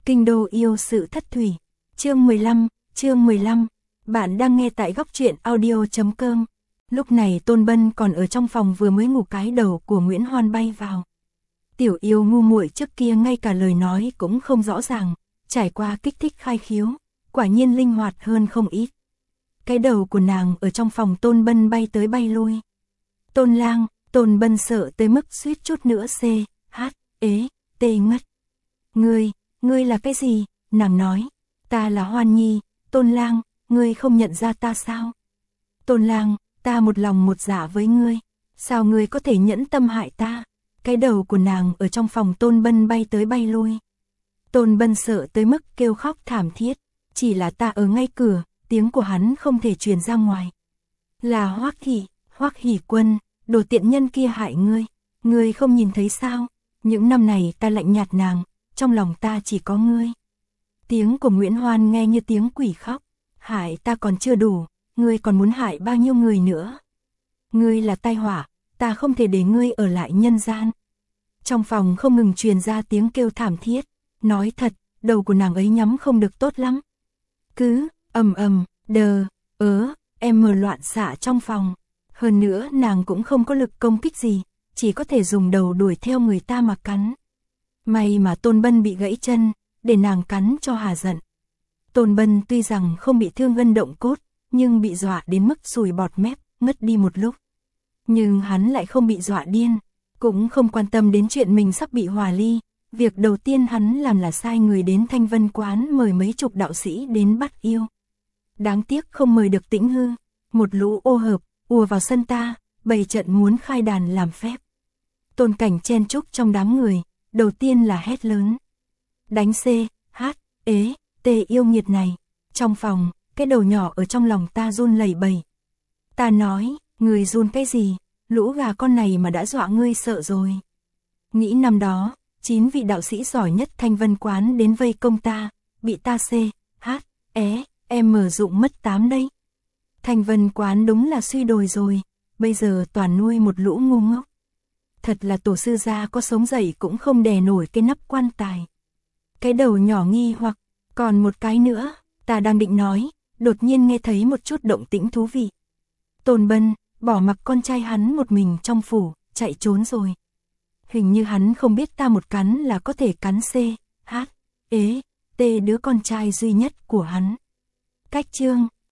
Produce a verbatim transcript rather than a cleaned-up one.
Kinh đô yêu sự thất thủy. Chương mười lăm, chương mười lăm. Bạn đang nghe tại góc truyện audio chấm com. Lúc này Tôn Bân còn ở trong phòng vừa mới ngủ, cái đầu của Nguyễn Hoan bay vào. Tiểu yêu ngu muội trước kia ngay cả lời nói cũng không rõ ràng, trải qua kích thích khai khiếu, quả nhiên linh hoạt hơn không ít. Cái đầu của nàng ở trong phòng Tôn Bân bay tới bay lui. Tôn Lang, Tôn Bân sợ tới mức suýt chút nữa c, h, ế, tê ngất. Ngươi, ngươi là cái gì? Nàng nói, ta là Hoan Nhi. Tôn Lang, ngươi không nhận ra ta sao? Tôn Lang, ta một lòng một dạ với ngươi, sao ngươi có thể nhẫn tâm hại ta? Cái đầu của nàng ở trong phòng Tôn Bân bay tới bay lui. Tôn Bân sợ tới mức kêu khóc thảm thiết, chỉ là ta ở ngay cửa, tiếng của hắn không thể truyền ra ngoài. Là Hoắc Hỉ, Hoắc Hỉ Quân, đồ tiện nhân kia hại ngươi, ngươi không nhìn thấy sao? Những năm này ta lạnh nhạt nàng, trong lòng ta chỉ có ngươi. Tiếng của Nguyễn Hoan nghe như tiếng quỷ khóc, hại ta còn chưa đủ, ngươi còn muốn hại bao nhiêu người nữa? Ngươi là tai họa, ta không thể để ngươi ở lại nhân gian. Trong phòng không ngừng truyền ra tiếng kêu thảm thiết, nói thật, đầu của nàng ấy nhắm không được tốt lắm. Cứ ầm ầm, đờ, ớ, em mờ loạn xạ trong phòng. Hơn nữa nàng cũng không có lực công kích gì, chỉ có thể dùng đầu đuổi theo người ta mà cắn. May mà Tôn Bân bị gãy chân, để nàng cắn cho hà giận. Tôn Bân tuy rằng không bị thương gân động cốt, nhưng bị dọa đến mức sùi bọt mép, ngất đi một lúc. Nhưng hắn lại không bị dọa điên, cũng không quan tâm đến chuyện mình sắp bị hòa ly. Việc đầu tiên hắn làm là sai người đến Thanh Vân Quán mời mấy chục đạo sĩ đến bắt yêu. Đáng tiếc không mời được Tĩnh Hư, một lũ ô hợp, ùa vào sân ta, bày trận muốn khai đàn làm phép. Tôn Cảnh chen chúc trong đám người, đầu tiên là hét lớn. Đánh c, h, ế, tê yêu nghiệt này. Trong phòng, cái đầu nhỏ ở trong lòng ta run lẩy bẩy. Ta nói, người run cái gì, lũ gà con này mà đã dọa ngươi sợ rồi. Nghĩ năm đó, chín vị đạo sĩ giỏi nhất Thanh Vân Quán đến vây công ta, bị ta c, h, é, em mở dụng mất tám đây. Thanh Vân Quán đúng là suy đồi rồi, bây giờ toàn nuôi một lũ ngu ngốc. Thật là tổ sư gia có sống dậy cũng không đè nổi cái nắp quan tài. Cái đầu nhỏ nghi hoặc, còn một cái nữa, ta đang định nói, đột nhiên nghe thấy một chút động tĩnh thú vị. Tôn Bân, bỏ mặc con trai hắn một mình trong phủ, chạy trốn rồi. Hình như hắn không biết ta một cắn là có thể cắn c, h, ế, t đứa con trai duy nhất của hắn. Cách chương